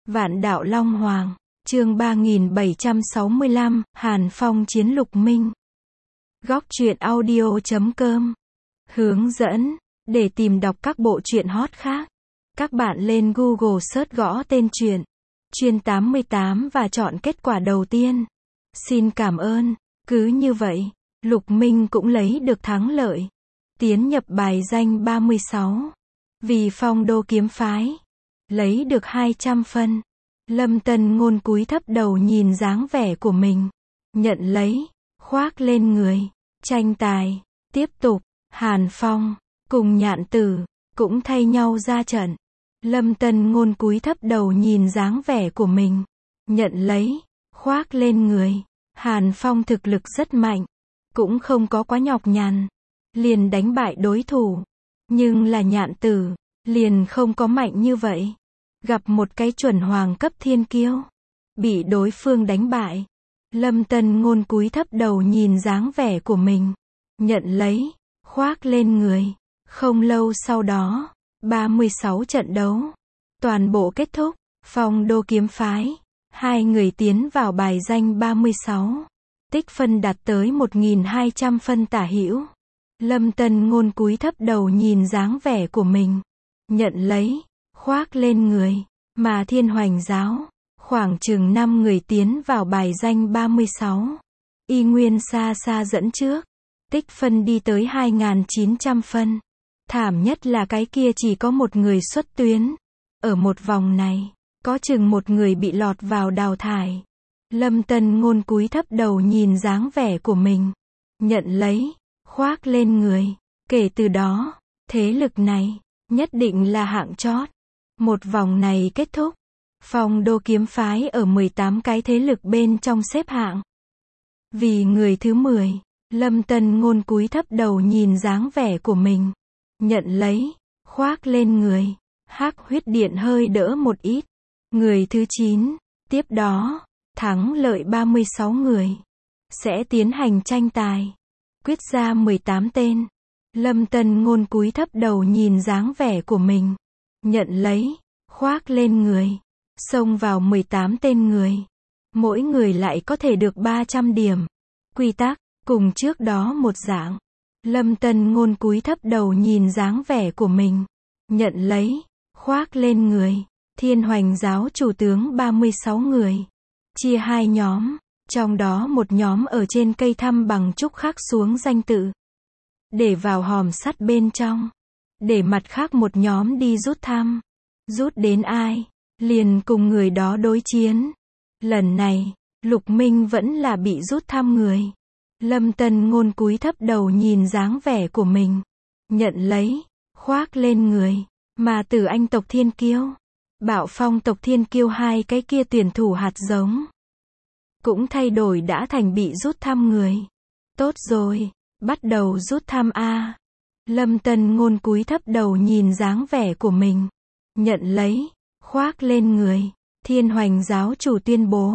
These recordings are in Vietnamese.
Vạn đạo Long Hoàng, chương 3765, Hàn Phong chiến Lục Minh. Góc truyện audio.com. Hướng dẫn, để tìm đọc các bộ truyện hot khác, các bạn lên Google search gõ tên truyện Chuyên 88 và chọn kết quả đầu tiên. Xin cảm ơn. Cứ như vậy, Lục Minh cũng lấy được thắng lợi, tiến nhập bài danh 36. Vì Phong Đô kiếm phái lấy được 200 phân. Lâm Tân Ngôn cúi thấp đầu nhìn dáng vẻ của mình, nhận lấy, khoác lên người. Tranh tài tiếp tục, Hàn Phong cùng Nhạn Tử cũng thay nhau ra trận. Lâm Tân Ngôn cúi thấp đầu nhìn dáng vẻ của mình, nhận lấy, khoác lên người. Hàn Phong thực lực rất mạnh, cũng không có quá nhọc nhằn, liền đánh bại đối thủ. Nhưng là Nhạn Tử, liền không có mạnh như vậy. Gặp một cái chuẩn hoàng cấp thiên kiêu, bị đối phương đánh bại. Lâm Tân Ngôn cúi thấp đầu nhìn dáng vẻ của mình, nhận lấy, khoác lên người. Không lâu sau đó, 36 trận đấu toàn bộ kết thúc. Phong Đô kiếm phái, hai người tiến vào bài danh 36. Tích phân đạt tới 1200 phân tả hữu. Lâm Tân Ngôn cúi thấp đầu nhìn dáng vẻ của mình, nhận lấy, khoác lên người. Mà Thiên Hoành giáo, khoảng chừng 5 người tiến vào bài danh 36. Y nguyên xa xa dẫn trước. Tích phân đi tới 2900 phân. Thảm nhất là cái kia chỉ có một người xuất tuyến. Ở một vòng này, có chừng một người bị lọt vào đào thải. Lâm Tân Ngôn cúi thấp đầu nhìn dáng vẻ của mình, nhận lấy, khoác lên người. Kể từ đó, thế lực này nhất định là hạng chót. Một vòng này kết thúc, Phong Đô kiếm phái ở 18 cái thế lực bên trong xếp hạng. Vì người thứ 10, Lâm Tân Ngôn cúi thấp đầu nhìn dáng vẻ của mình, nhận lấy, khoác lên người. Hắc huyết điện hơi đỡ một ít. Người thứ 9, tiếp đó, thắng lợi 36 người, sẽ tiến hành tranh tài, quyết ra 18 tên. Lâm Tân Ngôn cúi thấp đầu nhìn dáng vẻ của mình, nhận lấy, khoác lên người, xông vào 18 tên người. Mỗi người lại có thể được 300 điểm. Quy tắc, cùng trước đó một dạng. Lâm Tân Ngôn cúi thấp đầu nhìn dáng vẻ của mình, nhận lấy, khoác lên người. Thiên Hoành giáo chủ tướng 36 người, chia hai nhóm, trong đó một nhóm ở trên cây thăm bằng trúc khắc xuống danh tự, để vào hòm sắt bên trong, để mặt khác một nhóm đi rút thăm. Rút đến ai, liền cùng người đó đối chiến. Lần này, Lục Minh vẫn là bị rút thăm người. Lâm Tân Ngôn cúi thấp đầu nhìn dáng vẻ của mình, nhận lấy, khoác lên người. Mà Tử Anh tộc thiên kiêu, Bạo Phong tộc thiên kiêu, hai cái kia tuyển thủ hạt giống, cũng thay đổi đã thành bị rút thăm người. Tốt rồi, bắt đầu rút thăm a. Lâm Tân Ngôn cúi thấp đầu nhìn dáng vẻ của mình, nhận lấy, khoác lên người. Thiên Hoành giáo chủ tuyên bố,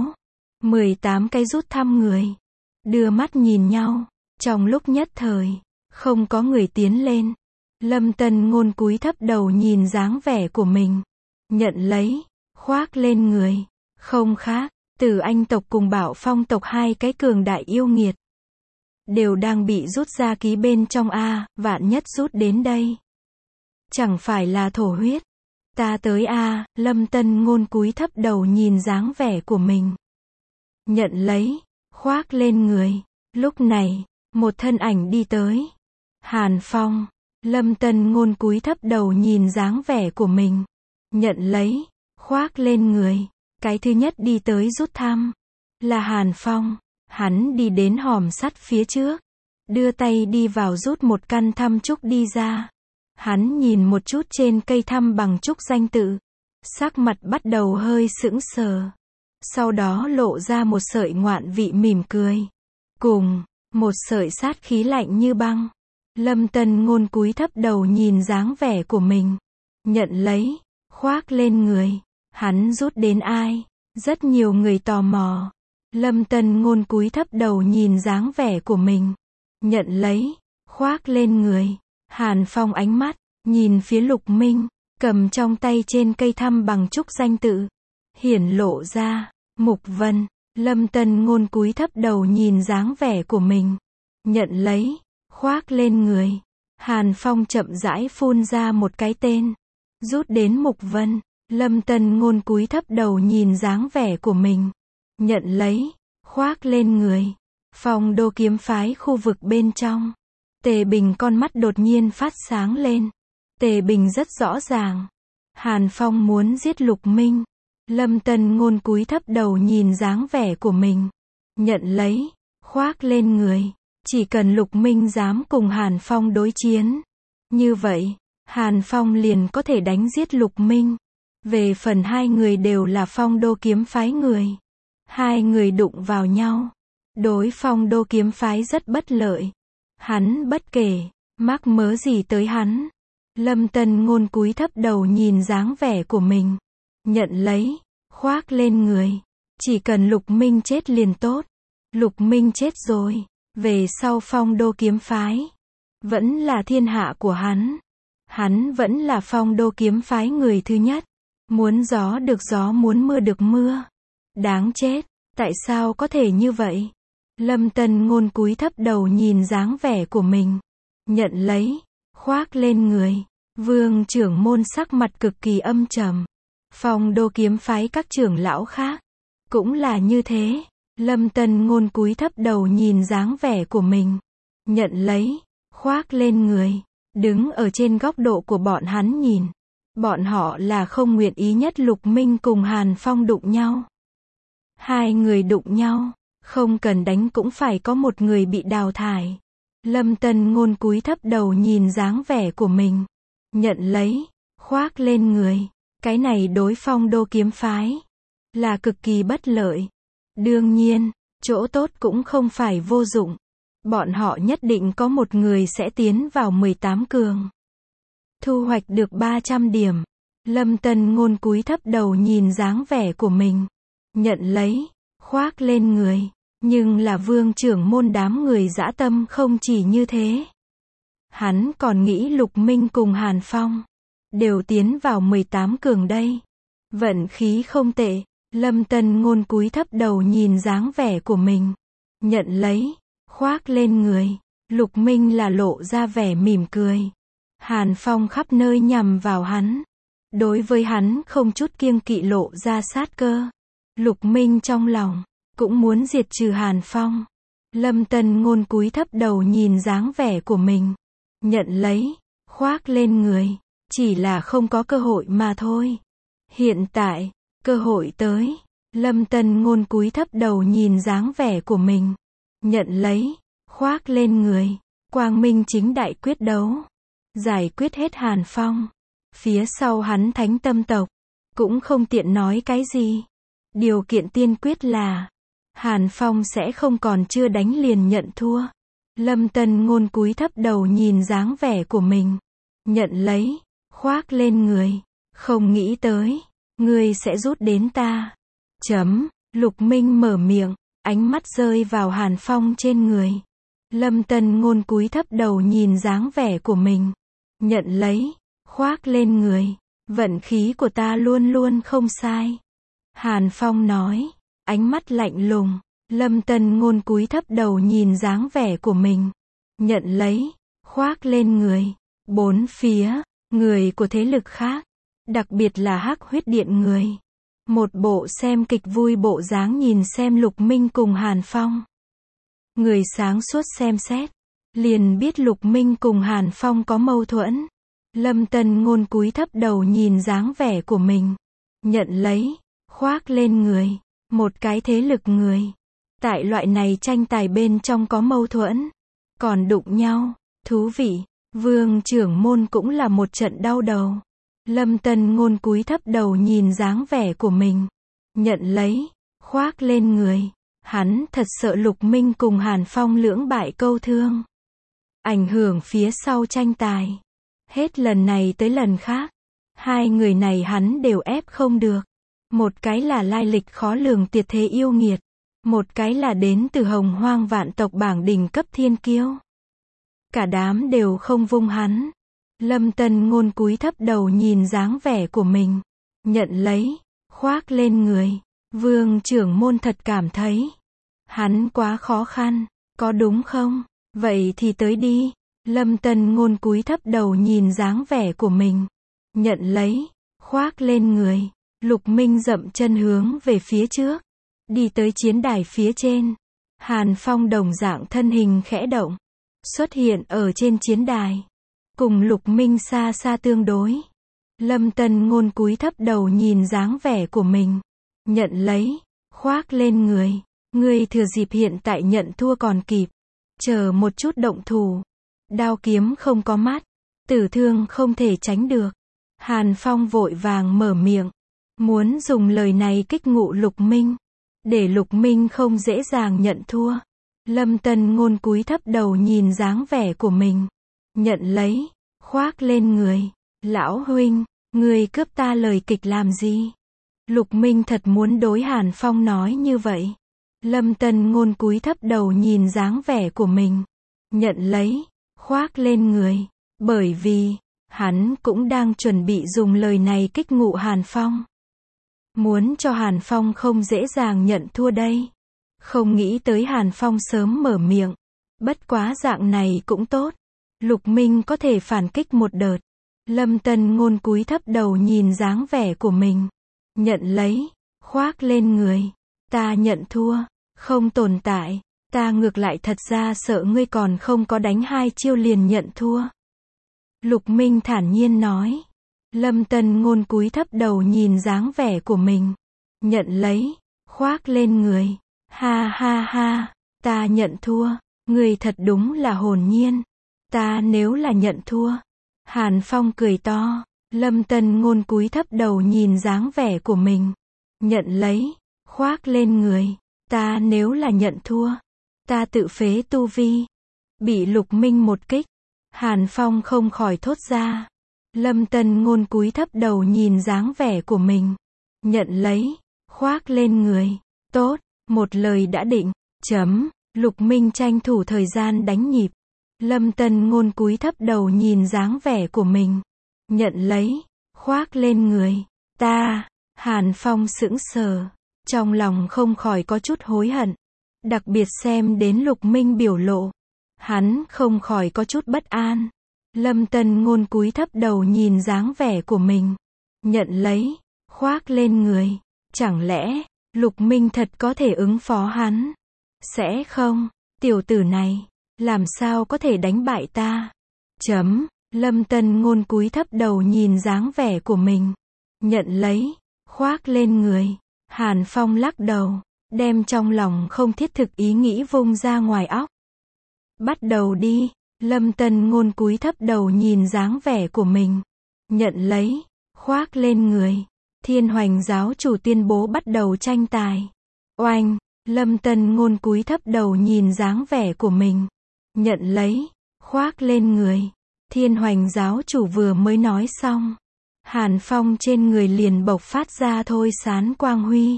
18 cái rút thăm người đưa mắt nhìn nhau, trong lúc nhất thời không có người tiến lên. Lâm Tân Ngôn cúi thấp đầu nhìn dáng vẻ của mình, nhận lấy, khoác lên người. Không khác, Tử Anh tộc cùng Bạo Phong tộc hai cái cường đại yêu nghiệt, đều đang bị rút ra ký bên trong a. Vạn nhất rút đến đây, chẳng phải là thổ huyết. Ta tới a. Lâm Tân Ngôn cúi thấp đầu nhìn dáng vẻ của mình, nhận lấy, khoác lên người. Lúc này, một thân ảnh đi tới. Hàn Phong. Lâm Tân Ngôn cúi thấp đầu nhìn dáng vẻ của mình, nhận lấy, khoác lên người. Cái thứ nhất đi tới rút thăm là Hàn Phong. Hắn đi đến hòm sắt phía trước, đưa tay đi vào rút một căn thăm trúc đi ra. Hắn nhìn một chút trên cây thăm bằng trúc danh tự, sắc mặt bắt đầu hơi sững sờ, sau đó lộ ra một sợi ngoạn vị mỉm cười, cùng một sợi sát khí lạnh như băng. Lâm Tân Ngôn cúi thấp đầu nhìn dáng vẻ của mình, nhận lấy, khoác lên người. Hắn rút đến ai? Rất nhiều người tò mò. Lâm Tân Ngôn cúi thấp đầu nhìn dáng vẻ của mình, nhận lấy, khoác lên người. Hàn Phong ánh mắt nhìn phía Lục Minh, cầm trong tay trên cây thăm bằng trúc danh tự, hiển lộ ra. Mục Vân, Lâm Tân Ngôn cúi thấp đầu nhìn dáng vẻ của mình. Nhận lấy, khoác lên người. Hàn Phong chậm rãi phun ra một cái tên. Rút đến Mục Vân. Lâm Tân Ngôn cúi thấp đầu nhìn dáng vẻ của mình. Nhận lấy, khoác lên người. Phong Đô kiếm phái khu vực bên trong. Tề Bình con mắt đột nhiên phát sáng lên. Tề Bình rất rõ ràng. Hàn Phong muốn giết Lục Minh. Lâm Tân Ngôn cúi thấp đầu nhìn dáng vẻ của mình. Nhận lấy, khoác lên người. Chỉ cần Lục Minh dám cùng Hàn Phong đối chiến. Như vậy, Hàn Phong liền có thể đánh giết Lục Minh. Về phần hai người đều là Phong Đô kiếm phái người. Hai người đụng vào nhau. Đối Phong Đô kiếm phái rất bất lợi. Hắn bất kể, mắc mớ gì tới hắn. Lâm Tân Ngôn cúi thấp đầu nhìn dáng vẻ của mình. Nhận lấy, khoác lên người. Chỉ cần Lục Minh chết liền tốt. Lục Minh chết rồi. Về sau Phong Đô kiếm phái. Vẫn là thiên hạ của hắn. Hắn vẫn là Phong Đô kiếm phái người thứ nhất. Muốn gió được gió, muốn mưa được mưa. Đáng chết, tại sao có thể như vậy? Lâm Tân Ngôn cúi thấp đầu nhìn dáng vẻ của mình. Nhận lấy, khoác lên người. Vương trưởng môn sắc mặt cực kỳ âm trầm. Phong Đô kiếm phái các trưởng lão khác cũng là như thế. Lâm Tân Ngôn cúi thấp đầu nhìn dáng vẻ của mình. Nhận lấy, khoác lên người. Đứng ở trên góc độ của bọn hắn nhìn. Bọn họ là không nguyện ý nhất Lục Minh cùng Hàn Phong đụng nhau. Hai người đụng nhau, không cần đánh cũng phải có một người bị đào thải. Lâm Tân Ngôn cúi thấp đầu nhìn dáng vẻ của mình. Nhận lấy, khoác lên người. Cái này đối Phong Đô kiếm phái là cực kỳ bất lợi. Đương nhiên, chỗ tốt cũng không phải vô dụng. Bọn họ nhất định có một người sẽ tiến vào 18 cường. Thu hoạch được 300 điểm. Lâm Tân Ngôn cúi thấp đầu nhìn dáng vẻ của mình. Nhận lấy, khoác lên người. Nhưng là vương trưởng môn đám người dã tâm không chỉ như thế. Hắn còn nghĩ Lục Minh cùng Hàn Phong đều tiến vào 18 cường đây. Vận khí không tệ. Lâm Tân Ngôn cúi thấp đầu nhìn dáng vẻ của mình. Nhận lấy, khoác lên người. Lục Minh là lộ ra vẻ mỉm cười. Hàn Phong khắp nơi nhằm vào hắn. Đối với hắn không chút kiêng kỵ lộ ra sát cơ. Lục Minh trong lòng cũng muốn diệt trừ Hàn Phong. Lâm Tân Ngôn cúi thấp đầu nhìn dáng vẻ của mình. Nhận lấy, khoác lên người. Chỉ là không có cơ hội mà thôi. Hiện tại, cơ hội tới. Lâm Tân Ngôn cúi thấp đầu nhìn dáng vẻ của mình. Nhận lấy, khoác lên người. Quang minh chính đại quyết đấu. Giải quyết hết Hàn Phong. Phía sau hắn Thánh Tâm tộc cũng không tiện nói cái gì. Điều kiện tiên quyết là Hàn Phong sẽ không còn chưa đánh liền nhận thua. Lâm Tân Ngôn cúi thấp đầu nhìn dáng vẻ của mình. Nhận lấy, khoác lên người. Không nghĩ tới, ngươi sẽ rút đến ta. Lục Minh mở miệng, ánh mắt rơi vào Hàn Phong trên người. Lâm Tân Ngôn cúi thấp đầu nhìn dáng vẻ của mình. Nhận lấy, khoác lên người. Vận khí của ta luôn luôn không sai. Hàn Phong nói, ánh mắt lạnh lùng. Lâm Tân Ngôn cúi thấp đầu nhìn dáng vẻ của mình. Nhận lấy, khoác lên người. Bốn phía, người của thế lực khác, đặc biệt là Hắc Huyết Điện người. Một bộ xem kịch vui bộ dáng nhìn xem Lục Minh cùng Hàn Phong. Người sáng suốt xem xét, liền biết Lục Minh cùng Hàn Phong có mâu thuẫn. Lâm Tân Ngôn cúi thấp đầu nhìn dáng vẻ của mình. Nhận lấy, khoác lên người. Một cái thế lực người. Tại loại này tranh tài bên trong có mâu thuẫn. Còn đụng nhau, thú vị. Vương trưởng môn cũng là một trận đau đầu. Lâm Tân Ngôn cúi thấp đầu nhìn dáng vẻ của mình. Nhận lấy, khoác lên người. Hắn thật sợ Lục Minh cùng Hàn Phong lưỡng bại câu thương. Ảnh hưởng phía sau tranh tài. Hết lần này tới lần khác. Hai người này hắn đều ép không được. Một cái là lai lịch khó lường tuyệt thế yêu nghiệt. Một cái là đến từ Hồng Hoang vạn tộc bảng đỉnh cấp thiên kiêu. Cả đám đều không vung hắn. Lâm Tân Ngôn cúi thấp đầu nhìn dáng vẻ của mình. Nhận lấy, khoác lên người. Vương trưởng môn thật cảm thấy hắn quá khó khăn, có đúng không? Vậy thì tới đi. Lâm Tân Ngôn cúi thấp đầu nhìn dáng vẻ của mình. Nhận lấy, khoác lên người. Lục Minh dậm chân hướng về phía trước. Đi tới chiến đài phía trên. Hàn Phong đồng dạng thân hình khẽ động. Xuất hiện ở trên chiến đài. Cùng Lục Minh xa xa tương đối. Lâm Tân Ngôn cúi thấp đầu nhìn dáng vẻ của mình. Nhận lấy, khoác lên người. Ngươi thừa dịp hiện tại nhận thua còn kịp. Chờ một chút động thủ. Đao kiếm không có mắt. Tử thương không thể tránh được. Hàn Phong vội vàng mở miệng. Muốn dùng lời này kích ngụ Lục Minh. Để Lục Minh không dễ dàng nhận thua. Lâm Tân Ngôn cúi thấp đầu nhìn dáng vẻ của mình. Nhận lấy, khoác lên người. Lão huynh, ngươi cướp ta lời kịch làm gì? Lục Minh thật muốn đối Hàn Phong nói như vậy. Lâm Tân Ngôn cúi thấp đầu nhìn dáng vẻ của mình. Nhận lấy, khoác lên người. Bởi vì, hắn cũng đang chuẩn bị dùng lời này kích ngụ Hàn Phong. Muốn cho Hàn Phong không dễ dàng nhận thua đây. Không nghĩ tới Hàn Phong sớm mở miệng. Bất quá dạng này cũng tốt. Lục Minh có thể phản kích một đợt. Lâm Tân Ngôn cúi thấp đầu nhìn dáng vẻ của mình. Nhận lấy, khoác lên người. Ta nhận thua, không tồn tại. Ta ngược lại thật ra sợ ngươi còn không có đánh 2 chiêu liền nhận thua. Lục Minh thản nhiên nói. Lâm Tân Ngôn cúi thấp đầu nhìn dáng vẻ của mình. Nhận lấy, khoác lên người. Ha ha ha, ta nhận thua. Ngươi thật đúng là hồn nhiên. Ta nếu là nhận thua. Hàn Phong cười to. Lâm Tân Ngôn cúi thấp đầu nhìn dáng vẻ của mình. Nhận lấy, khoác lên người. Ta nếu là nhận thua. Ta tự phế tu vi. Bị Lục Minh một kích. Hàn Phong không khỏi thốt ra. Lâm Tân Ngôn cúi thấp đầu nhìn dáng vẻ của mình. Nhận lấy, khoác lên người. Tốt, một lời đã định. Chấm. Lục Minh tranh thủ thời gian đánh nhịp. Lâm Tân Ngôn cúi thấp đầu nhìn dáng vẻ của mình. Nhận lấy, khoác lên người. Ta. Hàn Phong sững sờ. Trong lòng không khỏi có chút hối hận. Đặc biệt xem đến Lục Minh biểu lộ. Hắn không khỏi có chút bất an. Lâm Tân Ngôn cúi thấp đầu nhìn dáng vẻ của mình. Nhận lấy, khoác lên người. Chẳng lẽ, Lục Minh thật có thể ứng phó hắn? Sẽ không, tiểu tử này, làm sao có thể đánh bại ta? Chấm. Lâm Tân Ngôn cúi thấp đầu nhìn dáng vẻ của mình. Nhận lấy, khoác lên người. Hàn Phong lắc đầu, đem trong lòng không thiết thực ý nghĩ vung ra ngoài óc. Bắt đầu đi. Lâm Tân Ngôn cúi thấp đầu nhìn dáng vẻ của mình. Nhận lấy, khoác lên người. Thiên Hoành giáo chủ tuyên bố bắt đầu tranh tài. Oanh. Lâm Tân Ngôn cúi thấp đầu nhìn dáng vẻ của mình. Nhận lấy, khoác lên người. Thiên Hoành giáo chủ vừa mới nói xong. Hàn Phong trên người liền bộc phát ra thôi sán quang huy.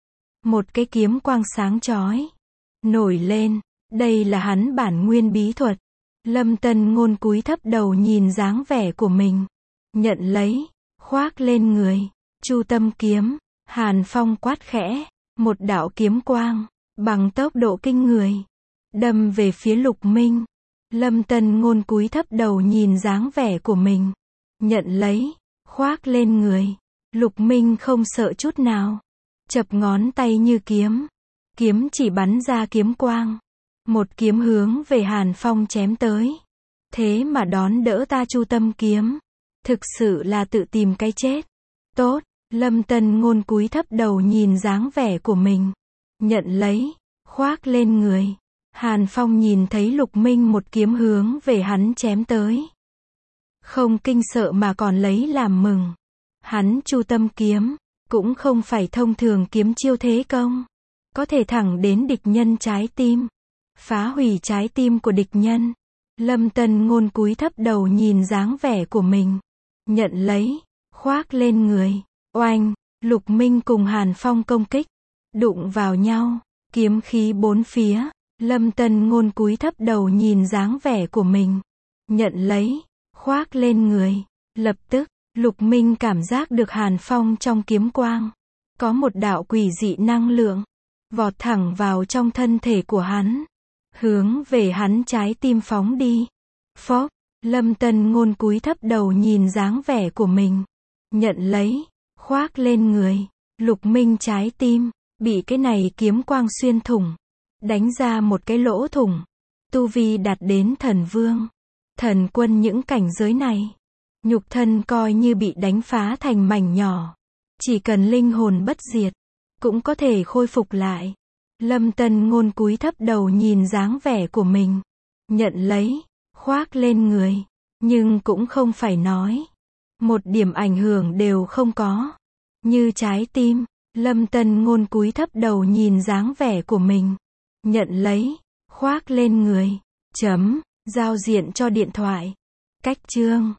Một cái kiếm quang sáng chói nổi lên. Đây là hắn bản nguyên bí thuật. Lâm Tân Ngôn cúi thấp đầu nhìn dáng vẻ của mình. Nhận lấy, khoác lên người. Chu Tâm kiếm. Hàn Phong quát khẽ. Một đạo kiếm quang, bằng tốc độ kinh người, đâm về phía Lục Minh. Lâm Tân Ngôn cúi thấp đầu nhìn dáng vẻ của mình. Nhận lấy, khoác lên người. Lục Minh không sợ chút nào. Chập ngón tay như kiếm. Kiếm chỉ bắn ra kiếm quang. Một kiếm hướng về Hàn Phong chém tới. Thế mà đón đỡ ta Chu Tâm kiếm. Thực sự là tự tìm cái chết. Tốt. Lâm Tân Ngôn cúi thấp đầu nhìn dáng vẻ của mình. Nhận lấy, khoác lên người. Hàn Phong nhìn thấy Lục Minh một kiếm hướng về hắn chém tới. Không kinh sợ mà còn lấy làm mừng. Hắn Chu Tâm kiếm, cũng không phải thông thường kiếm chiêu thế công. Có thể thẳng đến địch nhân trái tim. Phá hủy trái tim của địch nhân. Lâm Tân Ngôn cúi thấp đầu nhìn dáng vẻ của mình. Nhận lấy, khoác lên người. Oanh. Lục Minh cùng Hàn Phong công kích. Đụng vào nhau. Kiếm khí bốn phía. Lâm Tân Ngôn cúi thấp đầu nhìn dáng vẻ của mình. Nhận lấy, khoác lên người. Lập tức, Lục Minh cảm giác được Hàn Phong trong kiếm quang. Có một đạo quỷ dị năng lượng vọt thẳng vào trong thân thể của hắn, hướng về hắn trái tim phóng đi. Phốc, Lâm Tân Ngôn cúi thấp đầu nhìn dáng vẻ của mình, nhận lấy, khoác lên người. Lục Minh trái tim bị cái này kiếm quang xuyên thủng, đánh ra một cái lỗ thủng. Tu vi đạt đến thần vương, thần quân những cảnh giới này, nhục thân coi như bị đánh phá thành mảnh nhỏ, chỉ cần linh hồn bất diệt, cũng có thể khôi phục lại. Lâm Tân Ngôn cúi thấp đầu nhìn dáng vẻ của mình, nhận lấy, khoác lên người, nhưng cũng không phải nói, một điểm ảnh hưởng đều không có. Như trái tim, Lâm Tân Ngôn cúi thấp đầu nhìn dáng vẻ của mình, nhận lấy, khoác lên người. Giao diện cho điện thoại. Cách chương